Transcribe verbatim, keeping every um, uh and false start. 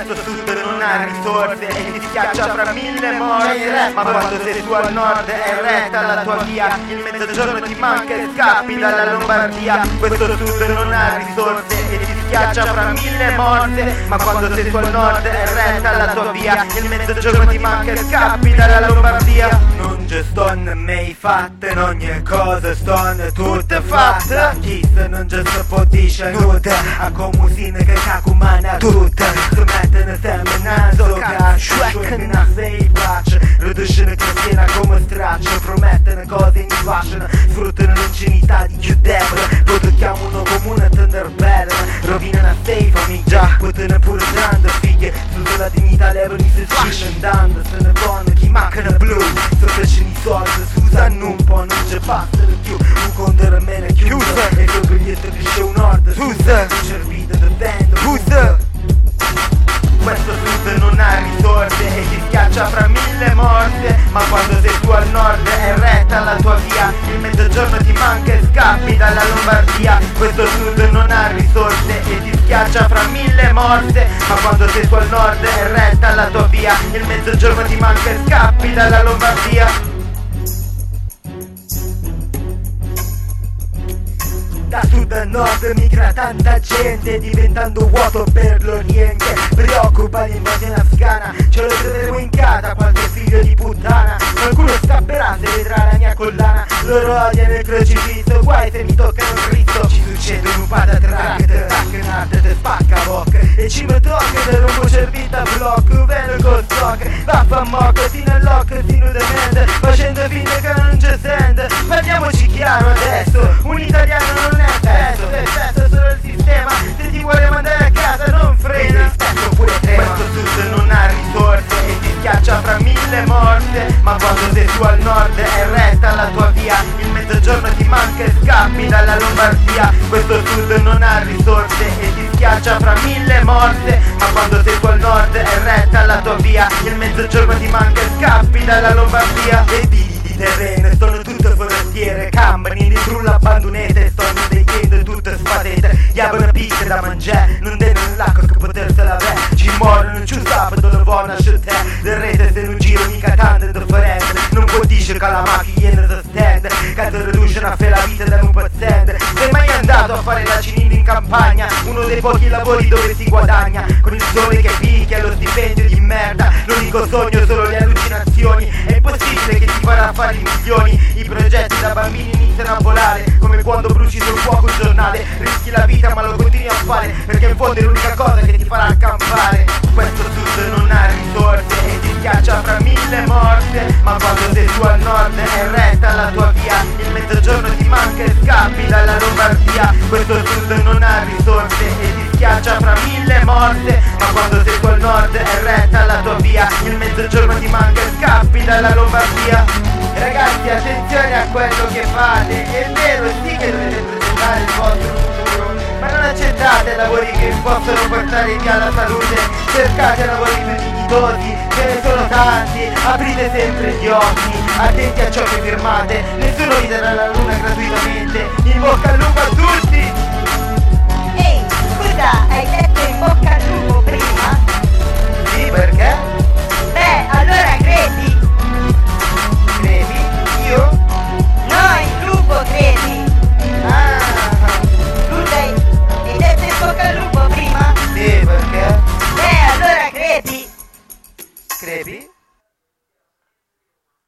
Questo sud non ha risorse e ti schiaccia fra mille morti. Ma quando sei tu al nord è retta la tua via, il mezzogiorno ti manca e scappi dalla Lombardia. Questo sud non ha risorse e ti schiaccia fra mille morte. Ma quando sei tu al nord è retta la tua via, il mezzogiorno ti manca e scappi dalla Lombardia. Non ci stonne mai fatte, in ogni cosa stonne tutte fatte. Chi se non ci si può dire nulla, a comusine che cacumana tutta. Si mettono sempre in naso, caccio, sciolgono sei braccia, riducono cristiana come straccio, promettono cose in fashion, sfruttano l'ingenuità di più debole. Poi tocchiamo uno comune a tender bella, rovinano a sei famiglie, potendo pure grande figlie. Tutta la dignità levano i sessi andando, se ne vanno chi mancano blu. Sopra c'è i soldi, scusano un po', non ci passano più. Un conto rimane chiuso e il biglietto che c'è un ordo. Scusa, non c'è vita da vendo. Scusa. Questo sud non ha risorse e ti schiaccia fra mille morte. Ma quando sei tu al nord è retta la tua via, il mezzogiorno ti manca e scappi dalla Lombardia. Questo sud non ha risorse e ti schiaccia fra mille morte. Ma quando sei tu al nord è retta la tua via, il mezzogiorno ti manca e scappi dalla Lombardia. Da sud a nord migra tanta gente, diventando vuoto per l'Oriente. Preoccupa l'invasione afghana, ce lo troveremo in casa qualche figlio di puttana. Qualcuno scapperà se vedrà la mia collana. Loro odiano il crocifisso, guai se mi toccano Cristo. Ci succede un patatrack, te rack, te spacca bocca. E ci mi tocca, te rompo cervita blocco. Veno col stock, vaffa mocco, si nel lock, si nudemente, facendo finta che non ci sente. Parliamoci chiaro adesso, un italiano non è fesso, se fesso è solo il sistema. Se ti vuole mandare a casa non frena, rispetto pure tema. Questo sud non ha risorse e ti schiaccia fra mille morte. Ma quando sei tu al nord è retta la tua via, il mezzogiorno ti manca e scappi dalla Lombardia. Questo sud non ha risorse e ti schiaccia fra mille morte. Ma quando sei tu al nord è retta la tua via, il mezzogiorno ti manca e scappi dalla Lombardia. E di terreno sono tutte forestiere, campani di trulla bandunete, stanno degliendo tutte spadette. Gli abbiano pizze da mangiare, non devono l'acqua che potersela avere. Ci muoiono, ci sape dove vuoi nascere te. Del rete se non giro mica tante differenze. Non può dire che la macchina viene da stand, che ti riducono a fare la vita da un paziente. Sei mai andato a fare la cinina in campagna? Uno dei pochi lavori dove si guadagna, con il sole che picchia, lo stipendio di merda. L'unico sogno sono le allucinazioni. È impossibile che ti farà fare i milioni. I progetti da bambini iniziano a volare, come quando bruci sul fuoco il giornale. Rischi la vita ma lo continui a fare, perché in fondo è l'unica cosa che ti farà accampare. Questo sud non ha risorse e ti schiaccia fra mille morte. Ma quando sei tu al nord è retta la tua via, il mezzogiorno ti manca e scappi dalla Lombardia. Questo sud non ha risorse e ti schiaccia fra mille morte. Ma quando sei tu al nord è retta la tua via, il mezzogiorno ti manca e scappi dalla Lombardia. Ragazzi, attenzione a quello che fate. È vero sì che dovete presentare il vostro futuro, ma non accettate lavori che vi possono portare via la salute. Cercate lavori più dignitosi, ce ne sono tanti. Aprite sempre gli occhi, attenti a ciò che firmate. Nessuno vi darà la luna gratuitamente. In bocca al lupo a tutti. Ehi, scusa, hai detto in bocca al lupo prima? Sì, perché? Beh, allora credi. Credi? Io? No, il lupo credi. Ah, Scusa, hai hai detto in bocca al lupo prima? sì, perché? Beh, allora credi. Crepi?